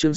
Chương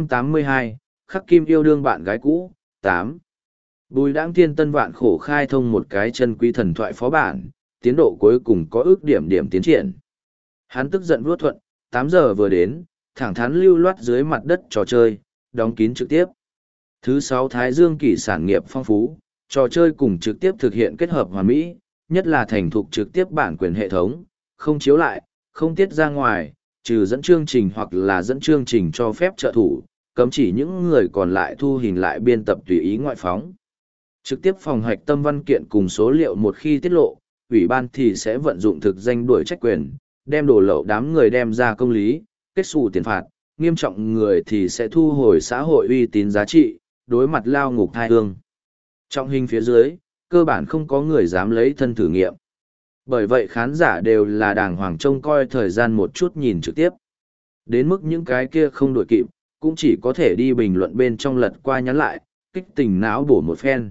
682, Khắc Kim yêu đương bạn gái cũ, 8. Bùi Đãng Thiên Tân vạn khổ khai thông một cái chân quý thần thoại phó bản, tiến độ cuối cùng có ước điểm tiến triển. Hắn tức giận vuốt thuận, 8 giờ vừa đến, thẳng thắn lưu loát dưới mặt đất trò chơi, đóng kín trực tiếp. Thứ 6 Thái Dương kỳ sản nghiệp phong phú, trò chơi cùng trực tiếp thực hiện kết hợp hoàn mỹ, nhất là thành thục trực tiếp bản quyền hệ thống, không chiếu lại, không tiết ra ngoài, trừ dẫn chương trình hoặc là dẫn chương trình cho phép trợ thủ, cấm chỉ những người còn lại thu hình lại biên tập tùy ý ngoại phóng. Trực tiếp phòng hạch tâm văn kiện cùng số liệu một khi tiết lộ, ủy ban thì sẽ vận dụng thực danh đuổi trách quyền, đem đổ lậu đám người đem ra công lý, kết xù tiền phạt, nghiêm trọng người thì sẽ thu hồi xã hội uy tín giá trị, đối mặt lao ngục thai hương. Trong hình phía dưới, cơ bản không có người dám lấy thân thử nghiệm. Bởi vậy khán giả đều là đàng hoàng trông coi thời gian một chút nhìn trực tiếp. Đến mức những cái kia không đuổi kịp, cũng chỉ có thể đi bình luận bên trong lật qua nhắn lại, kích tình não bổ một phen.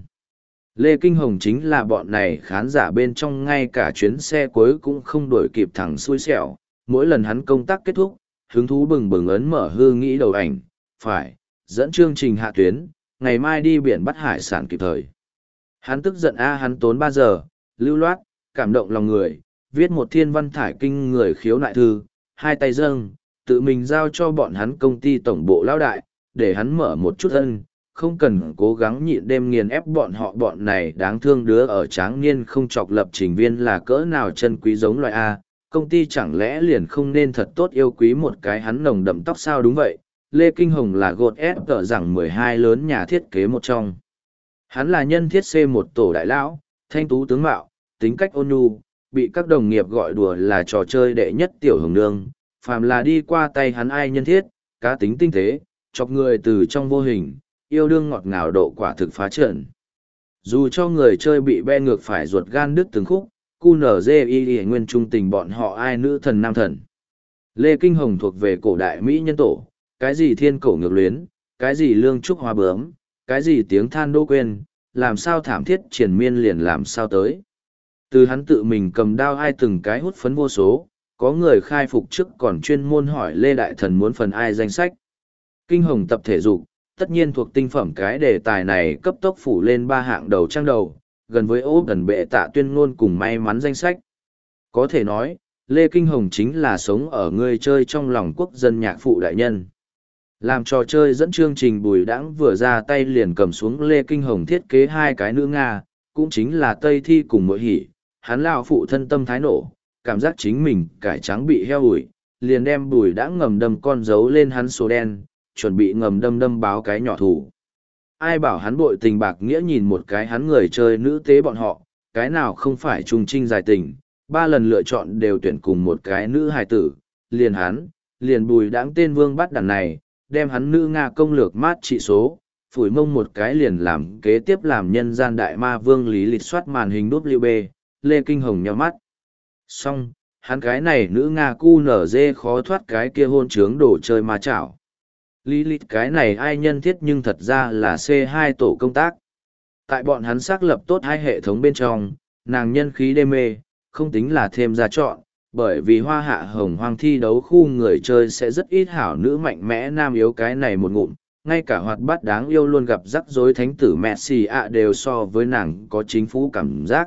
Lê Kinh Hồng chính là bọn này khán giả bên trong ngay cả chuyến xe cuối cũng không đuổi kịp thẳng xui xẻo. Mỗi lần hắn công tác kết thúc, hứng thú bừng bừng ấn mở hư nghĩ đầu ảnh, phải, dẫn chương trình hạ tuyến, ngày mai đi biển bắt hải sản kịp thời. Hắn tức giận hắn tốn 3 giờ, lưu loát, cảm động lòng người, viết một thiên văn thải kinh người khiếu nại thư, hai tay dâng, tự mình giao cho bọn hắn công ty tổng bộ lão đại, để hắn mở một chút ân, không cần cố gắng nhịn đêm nghiền ép bọn này đáng thương đứa ở tráng niên không chọc lập trình viên là cỡ nào chân quý giống loại A, công ty chẳng lẽ liền không nên thật tốt yêu quý một cái hắn nồng đậm tóc sao? Đúng vậy, Lê Kinh Hồng là gột ép tờ rằng 12 lớn nhà thiết kế một trong. Hắn là nhân thiết C1 tổ đại lão, thanh tú tướng mạo, tính cách ôn nhu, bị các đồng nghiệp gọi đùa là trò chơi đệ nhất tiểu hồng nương, phàm là đi qua tay hắn ai nhân thiết, cá tính tinh tế, chọc người từ trong vô hình, yêu đương ngọt ngào độ quả thực phá trận. Dù cho người chơi bị be ngược phải ruột gan đứt từng khúc, QNZI nguyên trung tình bọn họ ai nữ thần nam thần. Lê Kinh Hồng thuộc về cổ đại Mỹ nhân tổ, cái gì thiên cổ ngược luyến, cái gì lương trúc hoa bướm, cái gì tiếng than đô quên, làm sao thảm thiết triền miên liền làm sao tới. Từ hắn tự mình cầm đao ai từng cái hút phấn vô số, có người khai phục trước còn chuyên môn hỏi Lê Đại Thần muốn phần ai danh sách. Kinh Hồng tập thể dục, tất nhiên thuộc tinh phẩm cái đề tài này cấp tốc phủ lên 3 hạng đầu trang đầu, gần với ố gần bệ tạ tuyên ngôn cùng may mắn danh sách. Có thể nói, Lê Kinh Hồng chính là sống ở người chơi trong lòng quốc dân nhạc phụ đại nhân. Làm trò chơi dẫn chương trình Bùi Đãng vừa ra tay liền cầm xuống Lê Kinh Hồng thiết kế 2 cái nữ Nga, cũng chính là Tây Thi cùng Mỗi Hỷ, hắn lão phụ thân tâm thái nổ, cảm giác chính mình cải trắng bị heo ủi, liền đem Bùi Đãng ngầm đâm con dấu lên hắn số đen, chuẩn bị ngầm đâm báo cái nhỏ thủ. Ai bảo hắn bội tình bạc nghĩa nhìn một cái hắn người chơi nữ tế bọn họ, cái nào không phải trung trinh dài tình, 3 lần lựa chọn đều tuyển cùng một cái nữ hài tử, liền Bùi Đãng tên vương bắt đàn này, đem hắn nữ Nga công lược mát trị số, phủi mông một cái liền làm kế tiếp làm nhân gian đại ma vương lý lịch soát màn hình WB, Lê Kinh Hồng nhắm mắt. Xong, hắn cái này nữ Nga QNZ khó thoát cái kia hôn trướng đồ chơi ma chảo. Lý lịch cái này ai nhân thiết nhưng thật ra là C2 tổ công tác. Tại bọn hắn xác lập tốt 2 hệ thống bên trong, nàng nhân khí đê mê, không tính là thêm ra chọn, bởi vì hoa hạ hồng hoang thi đấu khu người chơi sẽ rất ít hảo nữ mạnh mẽ nam yếu cái này một ngụm, ngay cả hoạt bát đáng yêu luôn gặp rắc rối thánh tử Messi đều so với nàng có chính phủ cảm giác.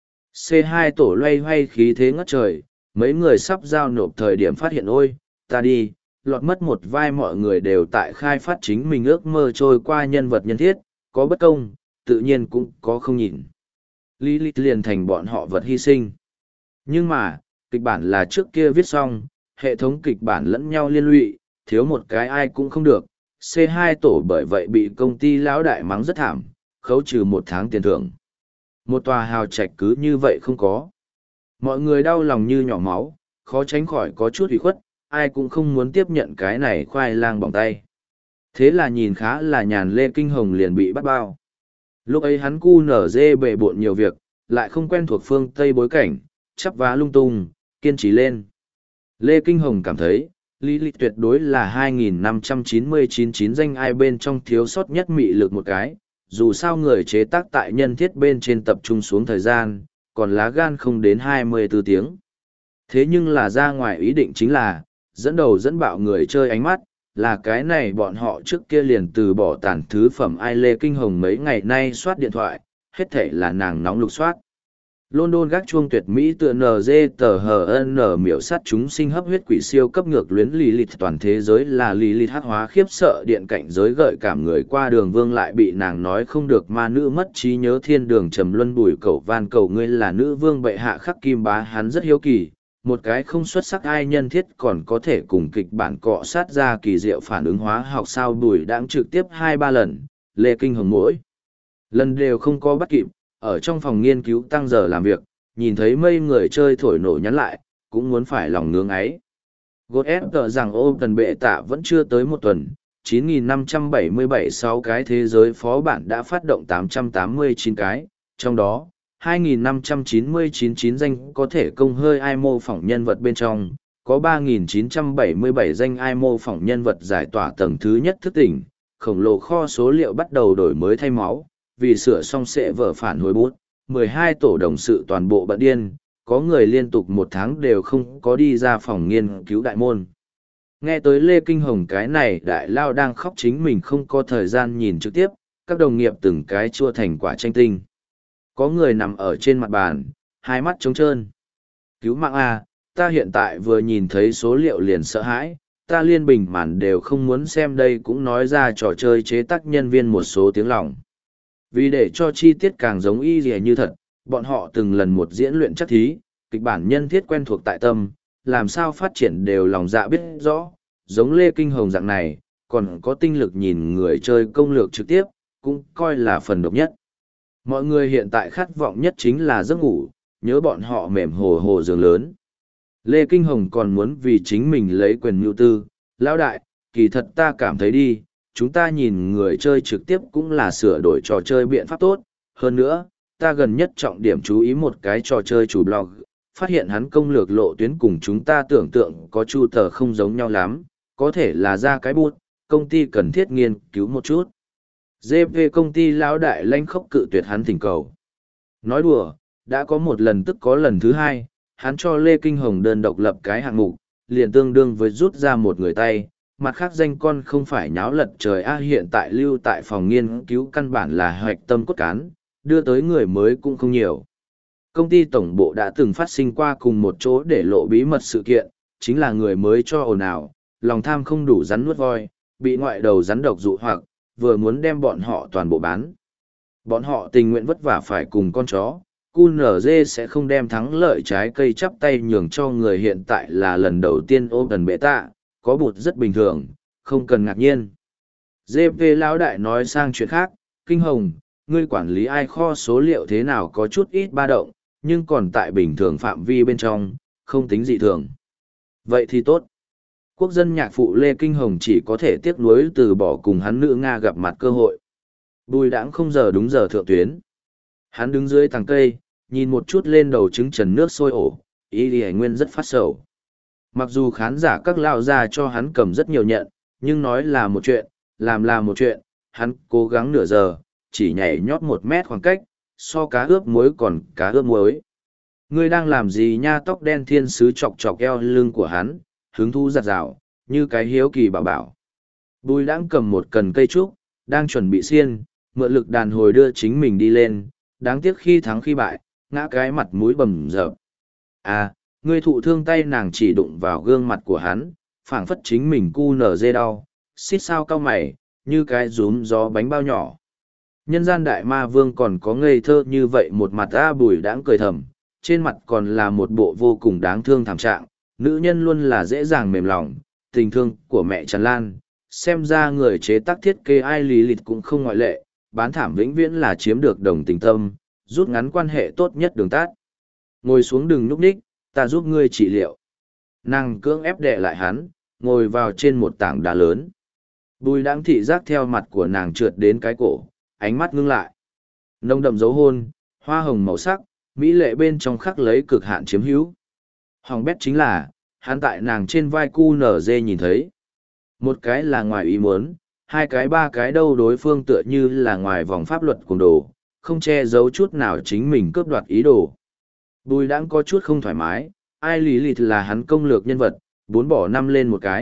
C2 tổ loay hoay khí thế ngất trời, mấy người sắp giao nộp thời điểm phát hiện ôi, ta đi, lọt mất một vai mọi người đều tại khai phát chính mình ước mơ trôi qua nhân vật nhân thiết, có bất công, tự nhiên cũng có không nhìn. Lilith liền thành bọn họ vật hy sinh. Nhưng mà, kịch bản là trước kia viết xong, hệ thống kịch bản lẫn nhau liên lụy, thiếu một cái ai cũng không được. C2 tổ bởi vậy bị công ty lão đại mắng rất thảm, khấu trừ 1 tháng tiền thưởng. Một tòa hào trạch cứ như vậy không có. Mọi người đau lòng như nhỏ máu, khó tránh khỏi có chút ủy khuất, ai cũng không muốn tiếp nhận cái này khoai lang bỏng tay. Thế là nhìn khá là nhàn Lê Kinh Hồng liền bị bắt bao. Lúc ấy hắn QNZ bề bộn nhiều việc, lại không quen thuộc phương Tây bối cảnh, chắp vá lung tung, kiên trì lên. Lê Kinh Hồng cảm thấy, Lý Lịch tuyệt đối là 2599 danh ai bên trong thiếu sót nhất mị lực một cái, dù sao người chế tác tại nhân thiết bên trên tập trung xuống thời gian, còn lá gan không đến 24 tiếng. Thế nhưng là ra ngoài ý định chính là, dẫn đầu dẫn bạo người chơi ánh mắt, là cái này bọn họ trước kia liền từ bỏ tàn thứ phẩm ai Lê Kinh Hồng mấy ngày nay soát điện thoại, hết thể là nàng nóng lục soát. London gác chuông tuyệt mỹ tựa NG tờ HN miểu sát chúng sinh hấp huyết quỷ siêu cấp ngược luyến Lilith toàn thế giới là Lilith hắc hóa khiếp sợ điện cảnh giới gợi cảm người qua đường vương lại bị nàng nói không được ma nữ mất trí nhớ thiên đường trầm luân bùi cầu van cầu ngươi là nữ vương bệ hạ khắc kim bá hắn rất hiếu kỳ. Một cái không xuất sắc ai nhân thiết còn có thể cùng kịch bản cọ sát ra kỳ diệu phản ứng hóa học sao bùi đãng trực tiếp 2-3 lần, Lê Kinh Hồng mỗi lần đều không có bắt kịp, ở trong phòng nghiên cứu tăng giờ làm việc, nhìn thấy mây người chơi thổi nổ nhắn lại, cũng muốn phải lòng ngưỡng ấy. Gột ép tờ rằng ô tần bệ tạ vẫn chưa tới một tuần, 9.577 6 cái thế giới phó bản đã phát động 889 cái, trong đó, 2.599 danh có thể công hơi ai mô phỏng nhân vật bên trong, có 3.977 danh ai mô phỏng nhân vật giải tỏa tầng thứ nhất thức tỉnh, khổng lồ kho số liệu bắt đầu đổi mới thay máu, vì sửa xong sẽ vở phản hồi bút, 12 tổ đồng sự toàn bộ bận điên, có người liên tục 1 tháng đều không có đi ra phòng nghiên cứu đại môn. Nghe tới Lê Kinh Hồng cái này đại lao đang khóc chính mình không có thời gian nhìn trực tiếp, các đồng nghiệp từng cái chua thành quả tranh tinh. Có người nằm ở trên mặt bàn, hai mắt trống trơn. Cứu mạng A, ta hiện tại vừa nhìn thấy số liệu liền sợ hãi, ta liên bình màn đều không muốn xem đây cũng nói ra trò chơi chế tác nhân viên một số tiếng lòng. Vì để cho chi tiết càng giống y dì như thật, bọn họ từng lần một diễn luyện chắc thí, kịch bản nhân thiết quen thuộc tại tâm, làm sao phát triển đều lòng dạ biết rõ, giống Lê Kinh Hồng dạng này, còn có tinh lực nhìn người chơi công lược trực tiếp, cũng coi là phần độc nhất. Mọi người hiện tại khát vọng nhất chính là giấc ngủ, nhớ bọn họ mềm hồ hồ giường lớn. Lê Kinh Hồng còn muốn vì chính mình lấy quyền mưu tư, lão đại, kỳ thật ta cảm thấy đi, chúng ta nhìn người chơi trực tiếp cũng là sửa đổi trò chơi biện pháp tốt. Hơn nữa, ta gần nhất trọng điểm chú ý một cái trò chơi chủ blog, phát hiện hắn công lược lộ tuyến cùng chúng ta tưởng tượng có chu tờ không giống nhau lắm, có thể là ra cái bút, công ty cần thiết nghiên cứu một chút. GP công ty lão đại lanh khốc cự tuyệt hắn thỉnh cầu. Nói đùa, đã có một lần tức có lần thứ hai, hắn cho Lê Kinh Hồng đơn độc lập cái hạng mục, liền tương đương với rút ra một người tay, mặt khác danh con không phải nháo lật trời hiện tại lưu tại phòng nghiên cứu căn bản là hoạch tâm cốt cán, đưa tới người mới cũng không nhiều. Công ty tổng bộ đã từng phát sinh qua cùng một chỗ để lộ bí mật sự kiện, chính là người mới cho ồn ào, lòng tham không đủ rắn nuốt voi, bị ngoại đầu rắn độc dụ hoặc, vừa muốn đem bọn họ toàn bộ bán. Bọn họ tình nguyện vất vả phải cùng con chó, QNZ sẽ không đem thắng lợi trái cây chắp tay nhường cho người hiện tại là lần đầu tiên ôm gần bệ tạ, có bụt rất bình thường, không cần ngạc nhiên. GP lão đại nói sang chuyện khác, Kinh Hồng, ngươi quản lý ai kho số liệu thế nào có chút ít ba động, nhưng còn tại bình thường phạm vi bên trong, không tính dị thường. Vậy thì tốt. Quốc dân nhạc phụ Lê Kinh Hồng chỉ có thể tiếc nuối từ bỏ cùng hắn nữ Nga gặp mặt cơ hội. Bùi đãng không giờ đúng giờ thượng tuyến. Hắn đứng dưới tàng cây, nhìn một chút lên đầu trứng trần nước sôi ổ, ý đi nguyên rất phát sầu. Mặc dù khán giả các lao ra cho hắn cầm rất nhiều nhận, nhưng nói là một chuyện, làm là một chuyện, hắn cố gắng nửa giờ, chỉ nhảy nhót 1 mét khoảng cách, so cá ướp muối còn cá ướp muối. Ngươi đang làm gì nha? Tóc đen thiên sứ chọc chọc eo lưng của hắn, hứng thú giặt rào, như cái hiếu kỳ bảo bảo. Bùi đãng cầm một cần cây trúc, đang chuẩn bị xiên, mượn lực đàn hồi đưa chính mình đi lên, đáng tiếc khi thắng khi bại, ngã cái mặt mũi bầm dập. À, ngươi thụ thương tay nàng chỉ đụng vào gương mặt của hắn, phảng phất chính mình cu nở dê đau, xít sao cao mày, như cái rúm gió bánh bao nhỏ. Nhân gian đại ma vương còn có ngây thơ như vậy một mặt bùi đãng cười thầm, trên mặt còn là một bộ vô cùng đáng thương thảm trạng, nữ nhân luôn là dễ dàng mềm lòng, tình thương của mẹ tràn lan, xem ra người chế tác thiết kế ai lý lịch cũng không ngoại lệ, bán thảm vĩnh viễn là chiếm được đồng tình tâm, rút ngắn quan hệ tốt nhất đường tát. Ngồi xuống đừng nhúc nhích, ta giúp ngươi trị liệu. Nàng cưỡng ép đè lại hắn, ngồi vào trên một tảng đá lớn. Bùi đãng thị giác theo mặt của nàng trượt đến cái cổ, ánh mắt ngưng lại. Nông đậm dấu hôn, hoa hồng màu sắc, mỹ lệ bên trong khắc lấy cực hạn chiếm hữu. Hỏng bét chính là, hắn tại nàng trên vai cu nở dê nhìn thấy. Một cái là ngoài ý muốn, 2 cái 3 cái đâu đối phương tựa như là ngoài vòng pháp luật cùng đồ, không che giấu chút nào chính mình cướp đoạt ý đồ. Bùi đãng có chút không thoải mái, ai lý lịch là hắn công lược nhân vật, 4 bỏ 5 lên một cái,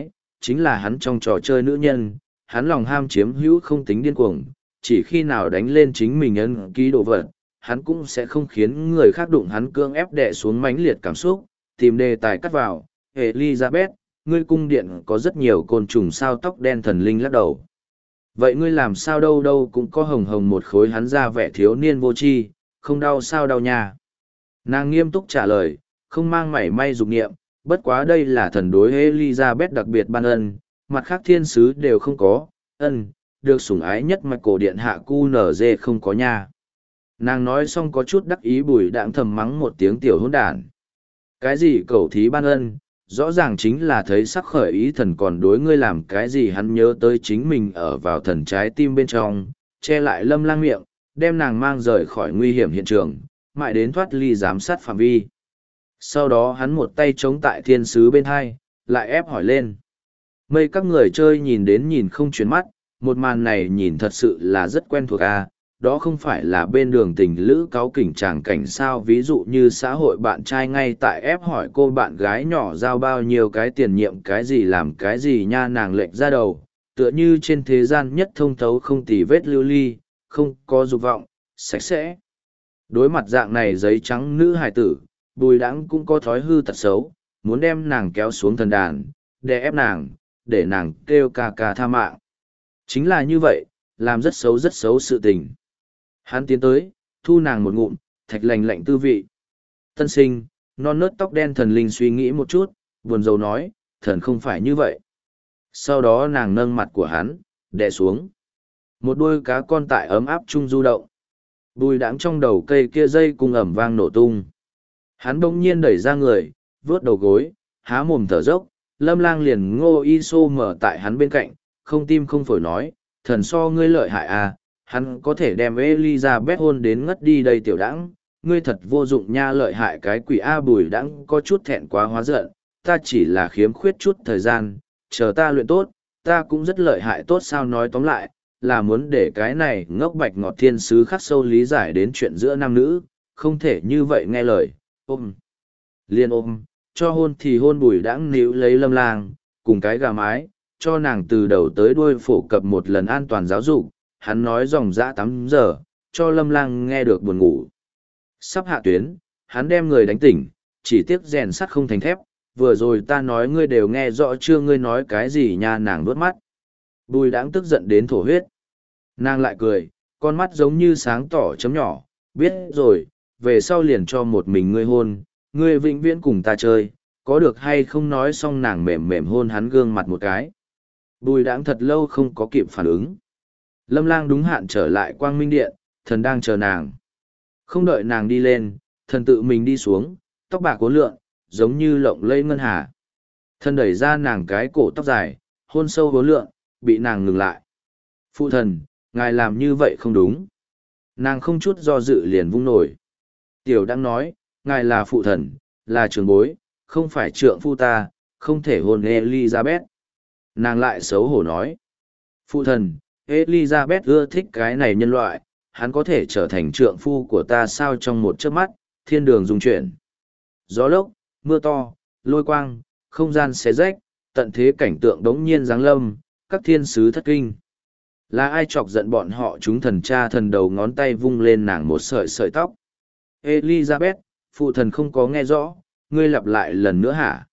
chính là hắn trong trò chơi nữ nhân, hắn lòng ham chiếm hữu không tính điên cuồng, chỉ khi nào đánh lên chính mình ấn ký đồ vật, hắn cũng sẽ không khiến người khác đụng hắn cưỡng ép đè xuống mãnh liệt cảm xúc, tìm đề tài cắt vào. Elizabeth, ngươi cung điện có rất nhiều côn trùng sao? Tóc đen thần linh lắc đầu. Vậy ngươi làm sao? Đâu đâu cũng có hồng hồng một khối. Hắn ra vẻ thiếu niên vô tri, không đau sao? Đau nha. Nàng nghiêm túc trả lời, không mang mảy may dục niệm, bất quá đây là thần đối Elizabeth đặc biệt ban ân, mặt khác thiên sứ đều không có, được sủng ái nhất mà cổ điện hạ QNZ không có nha. Nàng nói xong có chút đắc ý. Bùi đãng thầm mắng một tiếng tiểu hỗn đản. Cái gì cẩu thí ban ân, rõ ràng chính là thấy sắc khởi ý thần, còn đối ngươi làm cái gì? Hắn nhớ tới chính mình ở vào thần trái tim bên trong, che lại Lâm Lang miệng, đem nàng mang rời khỏi nguy hiểm hiện trường, mãi đến thoát ly giám sát phạm vi. Sau đó hắn một tay chống tại thiên sứ bên hai, lại ép hỏi lên. Mây các người chơi nhìn đến nhìn không chuyển mắt, một màn này nhìn thật sự là rất quen thuộc à, đó không phải là bên đường tình lữ cáu kỉnh tràng cảnh sao? Ví dụ như xã hội bạn trai ngay tại ép hỏi cô bạn gái nhỏ giao bao nhiêu cái tiền nhiệm cái gì làm cái gì nha, nàng lệch ra đầu, tựa như trên thế gian nhất thông thấu không tì vết lưu ly, không có dục vọng, sạch sẽ. Đối mặt dạng này giấy trắng nữ hài tử, Bùi Đãng cũng có thói hư tật xấu, muốn đem nàng kéo xuống thần đàn, đè ép nàng, để nàng kêu ca ca tha mạng. Chính là như vậy, làm rất xấu sự tình. Hắn tiến tới, thu nàng một ngụm, thạch lành lạnh tư vị. Tân sinh, non nớt tóc đen thần linh suy nghĩ một chút, buồn rầu nói, thần không phải như vậy. Sau đó nàng nâng mặt của hắn, đè xuống. Một đôi cá con tại ấm áp chung du động. Bùi Đãng trong đầu cây kia dây cung ẩm vang nổ tung. Hắn bỗng nhiên đẩy ra người, vướt đầu gối, há mồm thở dốc. Lâm Lang liền ngô y xô mở tại hắn bên cạnh, không tim không phổi nói, thần so ngươi lợi hại à, hắn có thể đem Elizabeth hôn đến ngất đi đây. Tiểu Đãng, ngươi thật vô dụng nha. Lợi hại cái quỷ a. Bùi Đãng có chút thẹn quá hóa giận, ta chỉ là khiếm khuyết chút thời gian, chờ ta luyện tốt, ta cũng rất lợi hại. Tốt sao? Nói tóm lại, là muốn để cái này ngốc bạch ngọt thiên sứ khắc sâu lý giải đến chuyện giữa nam nữ, không thể như vậy nghe lời. Ôm, liền ôm, cho hôn thì hôn. Bùi Đãng níu lấy Lâm Lang, cùng cái gà mái, cho nàng từ đầu tới đuôi phổ cập một lần an toàn giáo dục. Hắn nói dòng dã 8 giờ, cho Lâm Lang nghe được buồn ngủ. Sắp hạ tuyến, hắn đem người đánh tỉnh, chỉ tiếc rèn sắt không thành thép. Vừa rồi ta nói ngươi đều nghe rõ chưa? Ngươi nói cái gì nha? Nàng vuốt mắt. Bùi Đãng tức giận đến thổ huyết. Nàng lại cười, con mắt giống như sáng tỏ chấm nhỏ. Biết rồi, về sau liền cho một mình ngươi hôn, ngươi vĩnh viễn cùng ta chơi, có được hay không? Nói xong nàng mềm mềm hôn hắn gương mặt một cái. Bùi Đãng thật lâu không có kịp phản ứng. Lâm Lang đúng hạn trở lại Quang Minh Điện, thần đang chờ nàng. Không đợi nàng đi lên, thần tự mình đi xuống, tóc bạc uốn lượn, giống như lộng lẫy ngân hà. Thần đẩy ra nàng cái cổ tóc dài, hôn sâu uốn lượn, bị nàng ngừng lại. Phụ thần, ngài làm như vậy không đúng. Nàng không chút do dự liền vung nổi. Tiểu Đãng nói, ngài là phụ thần, là trưởng bối, không phải trượng phu ta, không thể hôn Elizabeth. Nàng lại xấu hổ nói. Phụ thần, Elizabeth ưa thích cái này nhân loại, hắn có thể trở thành trượng phu của ta sao? Trong một chớp mắt, thiên đường rung chuyển. Gió lốc, mưa to, lôi quang, không gian xé rách, tận thế cảnh tượng đống nhiên giáng lâm, các thiên sứ thất kinh. Là ai chọc giận bọn họ? Chúng thần cha thần đầu ngón tay vung lên nàng một sợi sợi tóc. Elizabeth, phụ thần không có nghe rõ, ngươi lặp lại lần nữa hả?